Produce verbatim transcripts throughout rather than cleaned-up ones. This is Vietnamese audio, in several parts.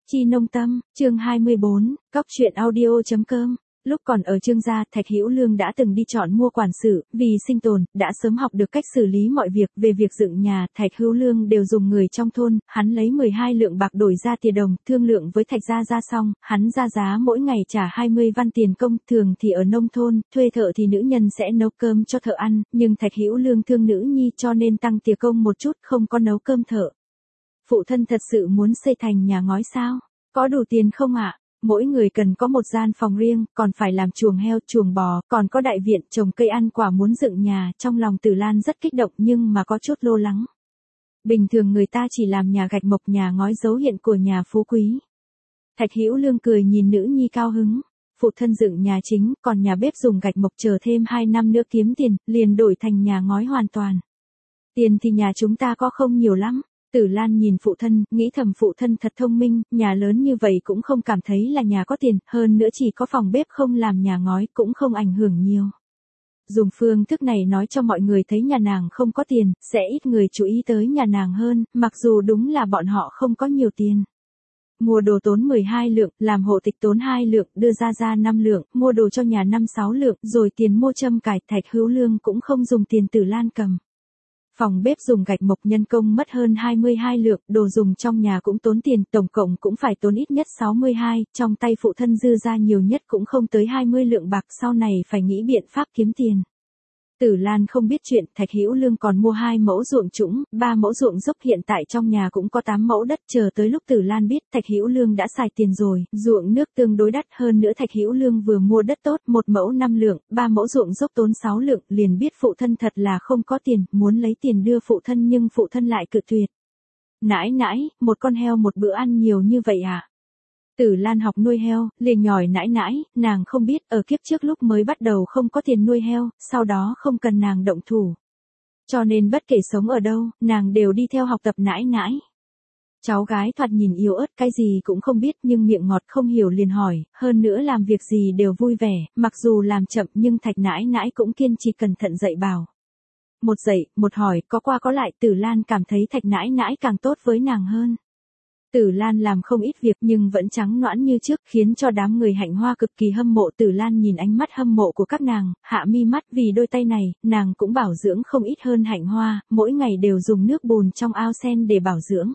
Chi Nông Tâm, chương hai mươi bốn, cóc truyện audio.com. Lúc còn ở Trương gia, Thạch Hữu Lương đã từng đi chọn mua quản sự, vì sinh tồn, đã sớm học được cách xử lý mọi việc. Về việc dựng nhà, Thạch Hữu Lương đều dùng người trong thôn, hắn lấy mười hai lượng bạc đổi ra tiền đồng, thương lượng với Thạch gia ra xong, hắn ra giá mỗi ngày trả hai mươi văn tiền công. Thường thì ở nông thôn, thuê thợ thì nữ nhân sẽ nấu cơm cho thợ ăn, nhưng Thạch Hữu Lương thương nữ nhi cho nên tăng tiền công một chút, không có nấu cơm thợ. Phụ thân thật sự muốn xây thành nhà ngói sao? Có đủ tiền không ạ? À? Mỗi người cần có một gian phòng riêng, còn phải làm chuồng heo, chuồng bò, còn có đại viện, trồng cây ăn quả, muốn dựng nhà. Trong lòng Tử Lan rất kích động nhưng mà có chút lo lắng. Bình thường người ta chỉ làm nhà gạch mộc, nhà ngói dấu hiện của nhà phú quý. Thạch Hữu Lương cười nhìn nữ nhi cao hứng. Phụ thân dựng nhà chính, còn nhà bếp dùng gạch mộc, chờ thêm hai năm nữa kiếm tiền, liền đổi thành nhà ngói hoàn toàn. Tiền thì nhà chúng ta có không nhiều lắm. Tử Lan nhìn phụ thân, nghĩ thầm phụ thân thật thông minh, nhà lớn như vậy cũng không cảm thấy là nhà có tiền, hơn nữa chỉ có phòng bếp không làm nhà ngói cũng không ảnh hưởng nhiều. Dùng phương thức này nói cho mọi người thấy nhà nàng không có tiền, sẽ ít người chú ý tới nhà nàng hơn, mặc dù đúng là bọn họ không có nhiều tiền. Mua đồ tốn mười hai lượng, làm hộ tịch tốn hai lượng, đưa ra ra năm lượng, mua đồ cho nhà năm sáu lượng, rồi tiền mua châm cài. Thạch Hữu Lương cũng không dùng tiền Tử Lan cầm. Phòng bếp dùng gạch mộc, nhân công mất hơn hai mươi hai lượng, đồ dùng trong nhà cũng tốn tiền, tổng cộng cũng phải tốn ít nhất sáu mươi hai, trong tay phụ thân dư ra nhiều nhất cũng không tới hai mươi lượng bạc, sau này phải nghĩ biện pháp kiếm tiền. Tử Lan không biết chuyện, Thạch Hữu Lương còn mua hai mẫu ruộng trũng, ba mẫu ruộng dốc, hiện tại trong nhà cũng có tám mẫu đất. Chờ tới lúc Tử Lan biết Thạch Hữu Lương đã xài tiền rồi, ruộng nước tương đối đắt, hơn nữa Thạch Hữu Lương vừa mua đất tốt, một mẫu năm lượng, ba mẫu ruộng dốc tốn sáu lượng, liền biết phụ thân thật là không có tiền, muốn lấy tiền đưa phụ thân nhưng phụ thân lại cự tuyệt. Nãi nãi, một con heo một bữa ăn nhiều như vậy à? Tử Lan học nuôi heo, liền nhỏi nãi nãi, nàng không biết, ở kiếp trước lúc mới bắt đầu không có tiền nuôi heo, sau đó không cần nàng động thủ. Cho nên bất kể sống ở đâu, nàng đều đi theo học tập nãi nãi. Cháu gái thoạt nhìn yếu ớt, cái gì cũng không biết nhưng miệng ngọt, không hiểu liền hỏi, hơn nữa làm việc gì đều vui vẻ, mặc dù làm chậm nhưng Thạch nãi nãi cũng kiên trì cẩn thận dạy bảo. Một dạy, một hỏi, có qua có lại, Tử Lan cảm thấy Thạch nãi nãi càng tốt với nàng hơn. Tử Lan làm không ít việc nhưng vẫn trắng nõn như trước, khiến cho đám người Hạnh Hoa cực kỳ hâm mộ. Tử Lan nhìn ánh mắt hâm mộ của các nàng, hạ mi mắt, vì đôi tay này, nàng cũng bảo dưỡng không ít hơn Hạnh Hoa, mỗi ngày đều dùng nước bùn trong ao sen để bảo dưỡng.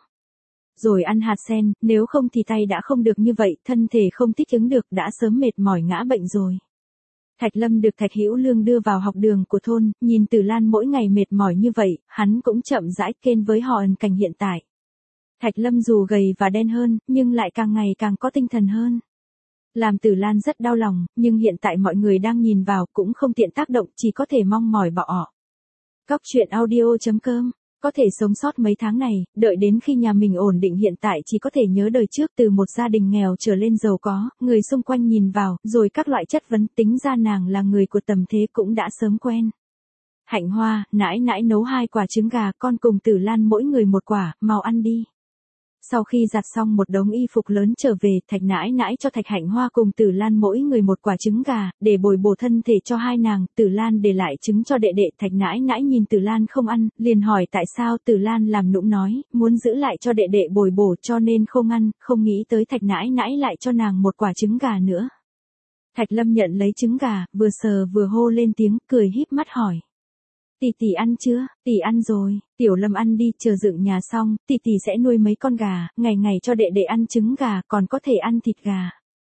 Rồi ăn hạt sen, nếu không thì tay đã không được như vậy, thân thể không thích ứng được, đã sớm mệt mỏi ngã bệnh rồi. Thạch Lâm được Thạch Hữu Lương đưa vào học đường của thôn, nhìn Tử Lan mỗi ngày mệt mỏi như vậy, hắn cũng chậm rãi khen với họ ẩn cảnh hiện tại. Thạch Lâm dù gầy và đen hơn, nhưng lại càng ngày càng có tinh thần hơn. Làm Tử Lan rất đau lòng, nhưng hiện tại mọi người đang nhìn vào cũng không tiện tác động, chỉ có thể mong mỏi bỏ ọ. Cóc truyện audio.com, có thể sống sót mấy tháng này, đợi đến khi nhà mình ổn định, hiện tại chỉ có thể nhớ đời trước, từ một gia đình nghèo trở lên giàu có, người xung quanh nhìn vào, rồi các loại chất vấn, tính ra nàng là người của tầm thế cũng đã sớm quen. Hạnh Hoa, nãi nãi nấu hai quả trứng gà, con cùng Tử Lan mỗi người một quả, mau ăn đi. Sau khi giặt xong một đống y phục lớn trở về, Thạch nãi nãi cho Thạch Hạnh Hoa cùng Tử Lan mỗi người một quả trứng gà, để bồi bổ thân thể cho hai nàng. Tử Lan để lại trứng cho đệ đệ. Thạch nãi nãi nhìn Tử Lan không ăn, liền hỏi tại sao. Tử Lan làm nũng nói, muốn giữ lại cho đệ đệ bồi bổ cho nên không ăn, không nghĩ tới Thạch nãi nãi lại cho nàng một quả trứng gà nữa. Thạch Lâm nhận lấy trứng gà, vừa sờ vừa hô lên tiếng, cười híp mắt hỏi. Tỷ tỷ ăn chưa? Tỷ ăn rồi. Tiểu Lâm ăn đi, chờ dựng nhà xong, tỷ tỷ sẽ nuôi mấy con gà, ngày ngày cho đệ đệ ăn trứng gà, còn có thể ăn thịt gà.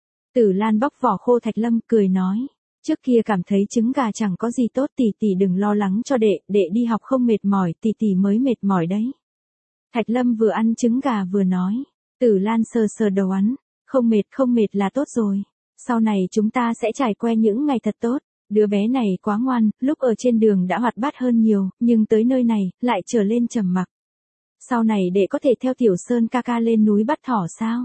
Tử Lan bóc vỏ khô. Thạch Lâm cười nói, trước kia cảm thấy trứng gà chẳng có gì tốt, tỷ tỷ đừng lo lắng cho đệ, đệ đi học không mệt mỏi, tỷ tỷ mới mệt mỏi đấy. Thạch Lâm vừa ăn trứng gà vừa nói. Tử Lan sờ sờ đầu hắn, không mệt không mệt là tốt rồi. Sau này chúng ta sẽ trải qua những ngày thật tốt. Đứa bé này quá ngoan, lúc ở trên đường đã hoạt bát hơn nhiều, nhưng tới nơi này, lại trở lên trầm mặc. Sau này đệ có thể theo Tiểu Sơn ca ca lên núi bắt thỏ sao?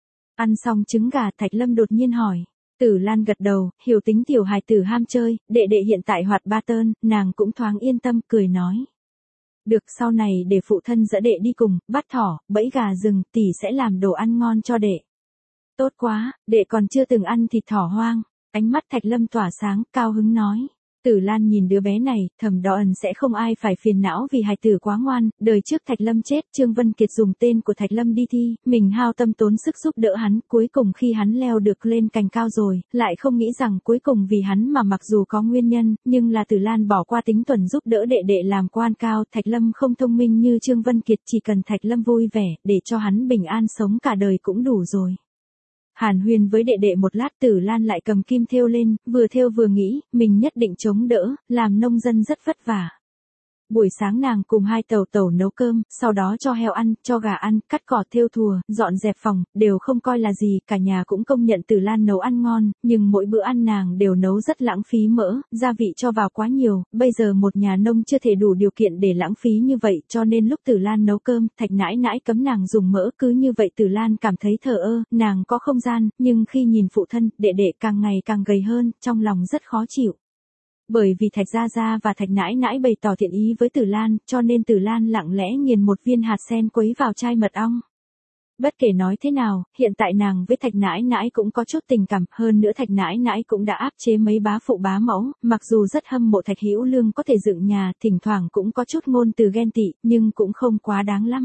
Ăn xong trứng gà, Thạch Lâm đột nhiên hỏi. Tử Lan gật đầu, hiểu tính tiểu hài tử ham chơi, đệ đệ hiện tại hoạt ba tơn, nàng cũng thoáng yên tâm, cười nói. Được, sau này để phụ thân dẫn đệ đi cùng, bắt thỏ, bẫy gà rừng, tỷ sẽ làm đồ ăn ngon cho đệ. Tốt quá, đệ còn chưa từng ăn thịt thỏ hoang. Ánh mắt Thạch Lâm tỏa sáng, cao hứng nói. Tử Lan nhìn đứa bé này, thầm đó ẩn sẽ không ai phải phiền não vì hài tử quá ngoan, đời trước Thạch Lâm chết, Trương Vân Kiệt dùng tên của Thạch Lâm đi thi, mình hao tâm tốn sức giúp đỡ hắn, cuối cùng khi hắn leo được lên cành cao rồi, lại không nghĩ rằng cuối cùng vì hắn mà mặc dù có nguyên nhân, nhưng là Tử Lan bỏ qua tính tuần giúp đỡ đệ đệ làm quan cao, Thạch Lâm không thông minh như Trương Vân Kiệt, chỉ cần Thạch Lâm vui vẻ, để cho hắn bình an sống cả đời cũng đủ rồi. Hàn huyên với đệ đệ một lát, Tử Lan lại cầm kim thêu lên, vừa thêu vừa nghĩ, mình nhất định chống đỡ, làm nông dân rất vất vả. Buổi sáng nàng cùng hai tẩu tẩu nấu cơm, sau đó cho heo ăn, cho gà ăn, cắt cỏ thêu thùa, dọn dẹp phòng, đều không coi là gì, cả nhà cũng công nhận Tử Lan nấu ăn ngon, nhưng mỗi bữa ăn nàng đều nấu rất lãng phí mỡ, gia vị cho vào quá nhiều, bây giờ một nhà nông chưa thể đủ điều kiện để lãng phí như vậy, cho nên lúc Tử Lan nấu cơm, Thạch nãi nãi cấm nàng dùng mỡ, cứ như vậy Tử Lan cảm thấy thờ ơ, nàng có không gian, nhưng khi nhìn phụ thân, đệ đệ càng ngày càng gầy hơn, trong lòng rất khó chịu. Bởi vì Thạch Gia Gia và Thạch nãi nãi bày tỏ thiện ý với Tử Lan, cho nên Tử Lan lặng lẽ nghiền một viên hạt sen quấy vào chai mật ong. Bất kể nói thế nào, hiện tại nàng với Thạch nãi nãi cũng có chút tình cảm, hơn nữa Thạch nãi nãi cũng đã áp chế mấy bá phụ bá mẫu, mặc dù rất hâm mộ Thạch Hữu Lương có thể dựng nhà, thỉnh thoảng cũng có chút ngôn từ ghen tị, nhưng cũng không quá đáng lắm.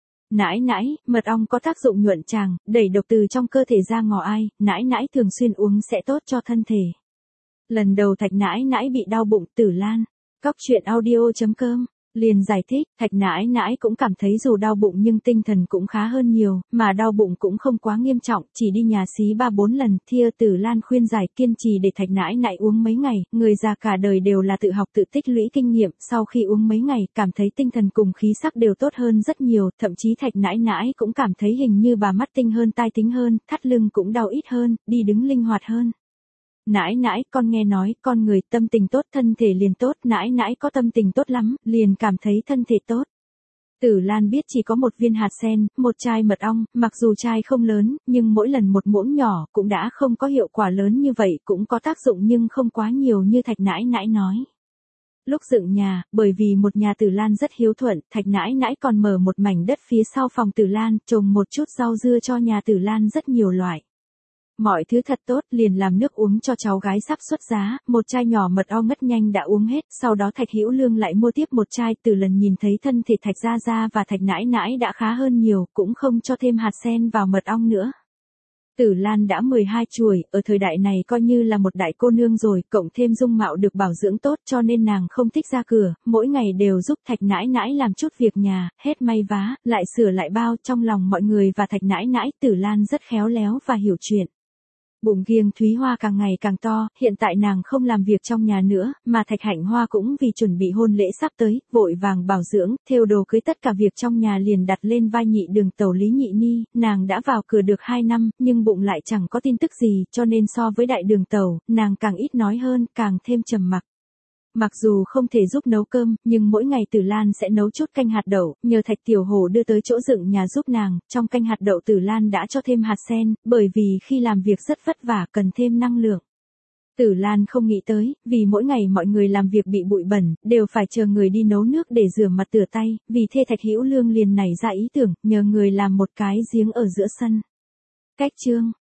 Nãi nãi, mật ong có tác dụng nhuận tràng, đẩy độc từ trong cơ thể ra ngò ai, nãi nãi thường xuyên uống sẽ tốt cho thân thể. Lần đầu Thạch nãi nãi bị đau bụng, Tử Lan, cóc truyện audio chấm com, liền giải thích, Thạch nãi nãi cũng cảm thấy dù đau bụng nhưng tinh thần cũng khá hơn nhiều, mà đau bụng cũng không quá nghiêm trọng, chỉ đi nhà xí ba bốn lần, thia Tử Lan khuyên giải kiên trì để Thạch nãi nãi uống mấy ngày, người già cả đời đều là tự học tự tích lũy kinh nghiệm, sau khi uống mấy ngày, cảm thấy tinh thần cùng khí sắc đều tốt hơn rất nhiều, thậm chí Thạch nãi nãi cũng cảm thấy hình như bà mắt tinh hơn tai tính hơn, thắt lưng cũng đau ít hơn, đi đứng linh hoạt hơn. Nãi nãi, con nghe nói, con người tâm tình tốt thân thể liền tốt, nãi nãi có tâm tình tốt lắm, liền cảm thấy thân thể tốt. Tử Lan biết chỉ có một viên hạt sen, một chai mật ong, mặc dù chai không lớn, nhưng mỗi lần một muỗng nhỏ, cũng đã không có hiệu quả lớn như vậy, cũng có tác dụng nhưng không quá nhiều như Thạch nãi nãi nói. Lúc dựng nhà, bởi vì một nhà Tử Lan rất hiếu thuận, Thạch nãi nãi còn mở một mảnh đất phía sau phòng Tử Lan, trồng một chút rau dưa cho nhà Tử Lan rất nhiều loại. Mọi thứ thật tốt, liền làm nước uống cho cháu gái sắp xuất giá, một chai nhỏ mật ong ngất nhanh đã uống hết, sau đó Thạch Hữu Lương lại mua tiếp một chai, từ lần nhìn thấy thân thể Thạch Gia Gia và Thạch nãi nãi đã khá hơn nhiều, cũng không cho thêm hạt sen vào mật ong nữa. Tử Lan đã mười hai chuổi, ở thời đại này coi như là một đại cô nương rồi, cộng thêm dung mạo được bảo dưỡng tốt cho nên nàng không thích ra cửa, mỗi ngày đều giúp Thạch nãi nãi làm chút việc nhà, hết may vá, lại sửa lại bao, trong lòng mọi người và Thạch nãi nãi, Tử Lan rất khéo léo và hiểu chuyện. Bụng Kiêng Thúy Hoa càng ngày càng to, hiện tại nàng không làm việc trong nhà nữa, mà Thạch Hạnh Hoa cũng vì chuẩn bị hôn lễ sắp tới, vội vàng bảo dưỡng, thêu đồ cưới tất cả việc trong nhà liền đặt lên vai nhị đường tẩu Lý Nhị Ni, nàng đã vào cửa được hai năm, nhưng bụng lại chẳng có tin tức gì, cho nên so với đại đường tẩu, nàng càng ít nói hơn, càng thêm trầm mặc. Mặc dù không thể giúp nấu cơm, nhưng mỗi ngày Tử Lan sẽ nấu chút canh hạt đậu, nhờ Thạch Tiểu Hổ đưa tới chỗ dựng nhà giúp nàng, trong canh hạt đậu Tử Lan đã cho thêm hạt sen, bởi vì khi làm việc rất vất vả cần thêm năng lượng. Tử Lan không nghĩ tới, vì mỗi ngày mọi người làm việc bị bụi bẩn, đều phải chờ người đi nấu nước để rửa mặt rửa tay, vì thế Thạch Hữu Lương liền nảy ra ý tưởng, nhờ người làm một cái giếng ở giữa sân. Cách chương